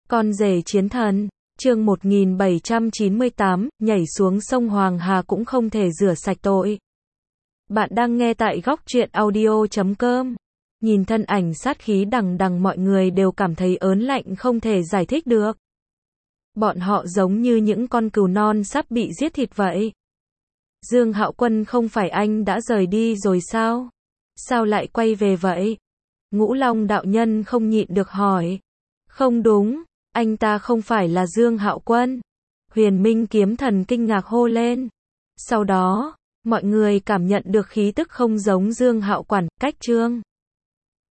Con rể chiến thần, chương 1798, nhảy xuống sông Hoàng Hà cũng không thể rửa sạch tội. Bạn đang nghe tại góc truyện audio.com. Nhìn thân ảnh sát khí đằng đằng, mọi người đều cảm thấy ớn lạnh không thể giải thích được. Bọn họ giống như những con cừu non sắp bị giết thịt vậy. Dương Hạo Quân, không phải anh đã rời đi rồi sao? Sao lại quay về vậy? Ngũ Long đạo nhân không nhịn được hỏi. Không đúng, anh ta không phải là Dương Hạo Quân. Huyền Minh kiếm thần kinh ngạc hô lên. Sau đó, mọi người cảm nhận được khí tức không giống Dương Hạo Quản, cách Trương